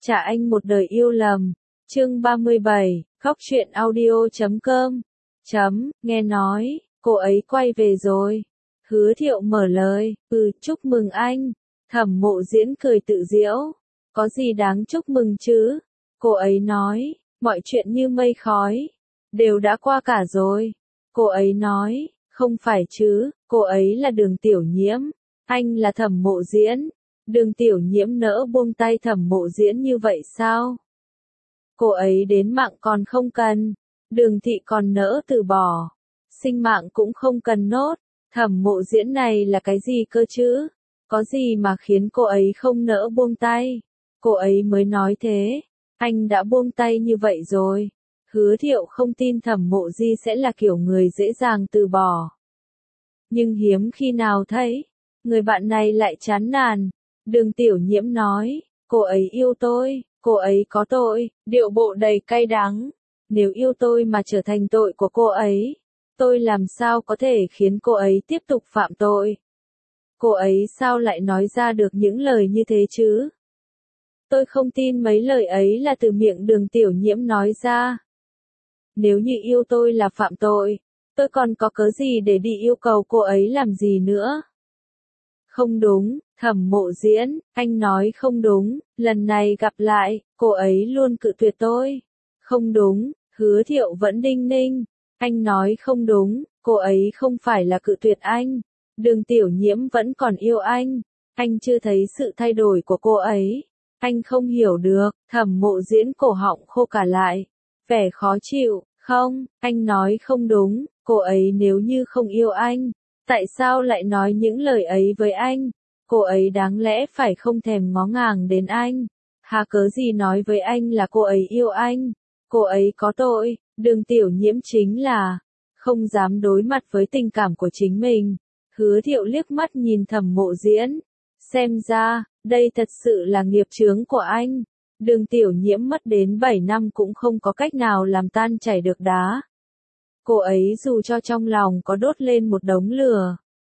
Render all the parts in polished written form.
Trả anh một đời yêu lầm. Chương 37, khóc chuyện audio.com. Nghe nói, cô ấy quay về rồi. Hứa Thiệu mở lời, chúc mừng anh. Thẩm Mộ Diễn cười tự giễu. Có gì đáng chúc mừng chứ? Cô ấy nói, mọi chuyện như mây khói, đều đã qua cả rồi. Cô ấy nói, không phải chứ, cô ấy là Đường Tiểu Nhiễm, anh là Thẩm Mộ Diễn. Đường Tiểu Nhiễm nỡ buông tay Thẩm Mộ Diễn như vậy sao? Cô ấy đến mạng còn không cần, Đường thị còn nỡ từ bỏ, sinh mạng cũng không cần nốt. Thẩm Mộ Diễn này là cái gì cơ chứ? Có gì mà khiến cô ấy không nỡ buông tay? Cô ấy mới nói thế, anh đã buông tay như vậy rồi. Hứa Thiệu không tin Thẩm Mộ Di sẽ là kiểu người dễ dàng từ bỏ. Nhưng hiếm khi nào thấy, người bạn này lại chán nản. Đường Tiểu Nhiễm nói, cô ấy yêu tôi, cô ấy có tội, điệu bộ đầy cay đắng. Nếu yêu tôi mà trở thành tội của cô ấy, tôi làm sao có thể khiến cô ấy tiếp tục phạm tội? Cô ấy sao lại nói ra được những lời như thế chứ? Tôi không tin mấy lời ấy là từ miệng Đường Tiểu Nhiễm nói ra. Nếu như yêu tôi là phạm tội, tôi còn có cớ gì để đi yêu cầu cô ấy làm gì nữa? Không đúng, Thẩm Mộ Diễn, anh nói không đúng, lần này gặp lại, cô ấy luôn cự tuyệt tôi. Không đúng, Hứa Thiệu vẫn đinh ninh, anh nói không đúng, cô ấy không phải là cự tuyệt anh. Đường Tiểu Nhiễm vẫn còn yêu anh chưa thấy sự thay đổi của cô ấy. Anh không hiểu được. Thẩm Mộ Diễn cổ họng khô cả lại, vẻ khó chịu. Không, anh nói không đúng, cô ấy nếu như không yêu anh, tại sao lại nói những lời ấy với anh? Cô ấy đáng lẽ phải không thèm ngó ngàng đến anh. Hà cớ gì nói với anh là cô ấy yêu anh? Cô ấy có tội. Đường Tiểu Nhiễm chính là không dám đối mặt với tình cảm của chính mình. Hứa Thiệu liếc mắt nhìn Thẩm Mộ Diễn. Xem ra, đây thật sự là nghiệp chướng của anh. Đường Tiểu Nhiễm mất đến 7 năm cũng không có cách nào làm tan chảy được đá. Cô ấy dù cho trong lòng có đốt lên một đống lửa,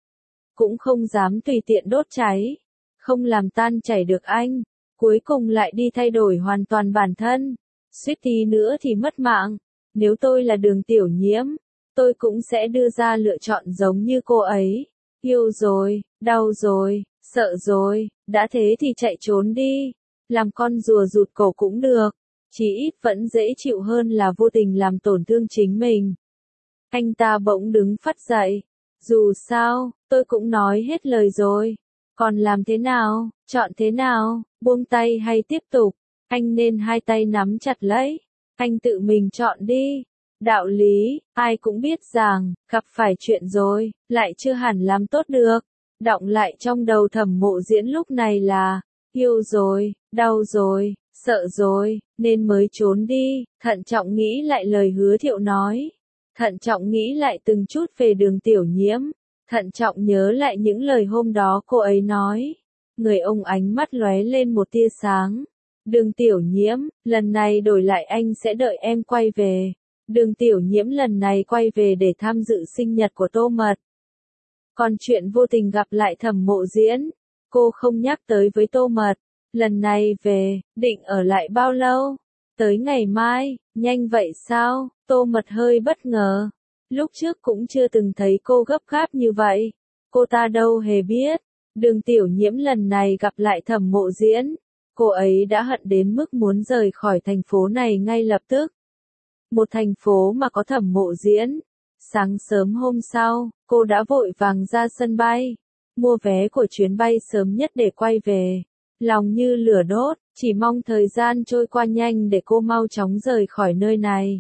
cũng không dám tùy tiện đốt cháy, không làm tan chảy được anh. Cuối cùng lại đi thay đổi hoàn toàn bản thân. Suýt tí nữa thì mất mạng. Nếu tôi là Đường Tiểu Nhiễm, tôi cũng sẽ đưa ra lựa chọn giống như cô ấy. Yêu rồi, đau rồi, sợ rồi, đã thế thì chạy trốn đi. Làm con rùa rụt cổ cũng được, chỉ ít vẫn dễ chịu hơn là vô tình làm tổn thương chính mình. Anh ta bỗng đứng phắt dậy. Dù sao, tôi cũng nói hết lời rồi. Còn làm thế nào, chọn thế nào, buông tay hay tiếp tục? Anh nên hai tay nắm chặt lấy. Anh tự mình chọn đi. Đạo lý, ai cũng biết rằng, gặp phải chuyện rồi, lại chưa hẳn làm tốt được. Đọng lại trong đầu Thẩm Mộ Diễn lúc này là, yêu rồi, đau rồi, sợ rồi, nên mới trốn đi. Thận trọng nghĩ lại lời Hứa Thiệu nói. Thận trọng nghĩ lại từng chút về Đường Tiểu Nhiễm. Thận trọng nhớ lại những lời hôm đó cô ấy nói. Người ông ánh mắt lóe lên một tia sáng. Đường Tiểu Nhiễm, lần này đổi lại anh sẽ đợi em quay về. Đường Tiểu Nhiễm lần này quay về để tham dự sinh nhật của Tô Mật. Còn chuyện vô tình gặp lại Thẩm Mộ Diễn, cô không nhắc tới với Tô Mật. Lần này về, định ở lại bao lâu? Tới ngày mai, nhanh vậy sao? Tô Mật hơi bất ngờ. Lúc trước cũng chưa từng thấy cô gấp gáp như vậy. Cô ta đâu hề biết. Đường Tiểu Nhiễm lần này gặp lại Thẩm Mộ Diễn. Cô ấy đã hận đến mức muốn rời khỏi thành phố này ngay lập tức. Một thành phố mà có Thẩm Mộ Diễn. Sáng sớm hôm sau, cô đã vội vàng ra sân bay, mua vé của chuyến bay sớm nhất để quay về. Lòng như lửa đốt, chỉ mong thời gian trôi qua nhanh để cô mau chóng rời khỏi nơi này.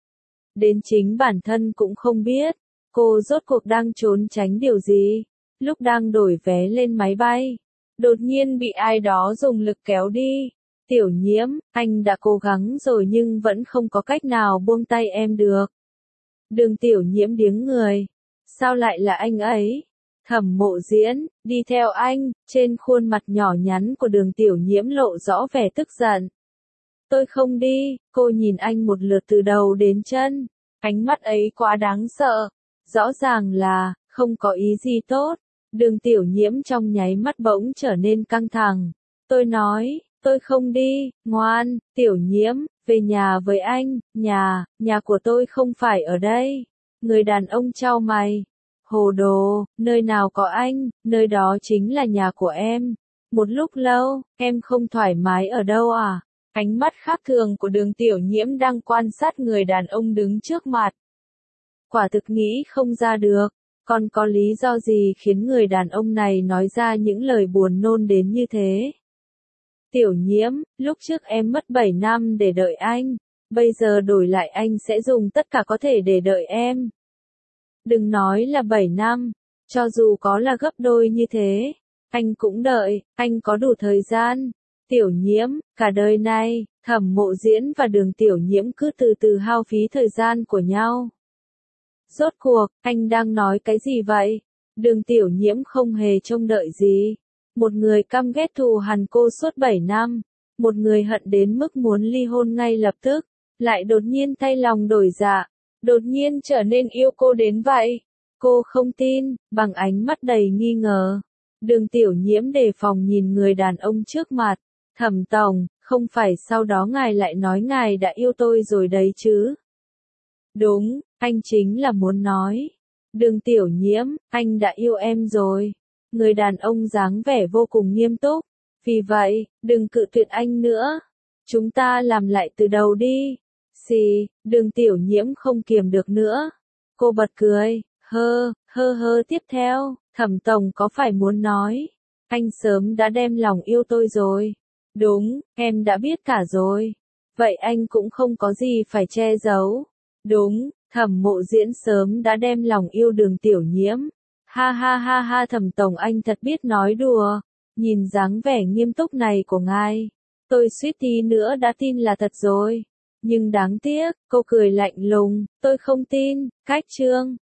Đến chính bản thân cũng không biết, cô rốt cuộc đang trốn tránh điều gì. Lúc đang đổi vé lên máy bay, đột nhiên bị ai đó dùng lực kéo đi. Tiểu Nhiễm, anh đã cố gắng rồi nhưng vẫn không có cách nào buông tay em được. Đường Tiểu Nhiễm điếng người. Sao lại là anh ấy? Thẩm Mộ Diễn, đi theo anh. Trên khuôn mặt nhỏ nhắn của Đường Tiểu Nhiễm lộ rõ vẻ tức giận. Tôi không đi. Cô nhìn anh một lượt từ đầu đến chân. Ánh mắt ấy quá đáng sợ. Rõ ràng là, không có ý gì tốt. Đường Tiểu Nhiễm trong nháy mắt bỗng trở nên căng thẳng. Tôi nói, tôi không đi, ngoan, Tiểu Nhiễm, về nhà với anh, nhà của tôi không phải ở đây. Người đàn ông chau mày. Hồ đồ, nơi nào có anh, nơi đó chính là nhà của em. Một lúc lâu, em không thoải mái ở đâu à? Ánh mắt khác thường của Đường Tiểu Nhiễm đang quan sát người đàn ông đứng trước mặt. Quả thực nghĩ không ra được, còn có lý do gì khiến người đàn ông này nói ra những lời buồn nôn đến như thế? Tiểu Nhiễm, lúc trước em mất 7 năm để đợi anh, bây giờ đổi lại anh sẽ dùng tất cả có thể để đợi em. Đừng nói là 7 năm, cho dù có là gấp đôi như thế, anh cũng đợi, anh có đủ thời gian. Tiểu Nhiễm, cả đời này, Thẩm Mộ Diễn và Đường Tiểu Nhiễm cứ từ từ hao phí thời gian của nhau. Rốt cuộc, anh đang nói cái gì vậy? Đường Tiểu Nhiễm không hề trông đợi gì. Một người căm ghét thù hằn cô suốt 7 năm, một người hận đến mức muốn ly hôn ngay lập tức, lại đột nhiên thay lòng đổi dạ, đột nhiên trở nên yêu cô đến vậy. Cô không tin, bằng ánh mắt đầy nghi ngờ. Đường Tiểu Nhiễm đề phòng nhìn người đàn ông trước mặt. Thẩm tổng, không phải sau đó ngài lại nói ngài đã yêu tôi rồi đấy chứ? Đúng, anh chính là muốn nói. Đường Tiểu Nhiễm, anh đã yêu em rồi. Người đàn ông dáng vẻ vô cùng nghiêm túc. Vì vậy, đừng cự tuyệt anh nữa. Chúng ta làm lại từ đầu đi. Xì, Đường Tiểu Nhiễm không kiềm được nữa. Cô bật cười, hơ tiếp theo, Thẩm tổng có phải muốn nói, anh sớm đã đem lòng yêu tôi rồi. Đúng, em đã biết cả rồi. Vậy anh cũng không có gì phải che giấu. Đúng, Thẩm Mộ Diễn sớm đã đem lòng yêu Đường Tiểu Nhiễm. Ha ha, Thẩm tổng anh thật biết nói đùa. Nhìn dáng vẻ nghiêm túc này của ngài, tôi suýt tí nữa đã tin là thật rồi. Nhưng đáng tiếc, cô cười lạnh lùng, tôi không tin. Cách chương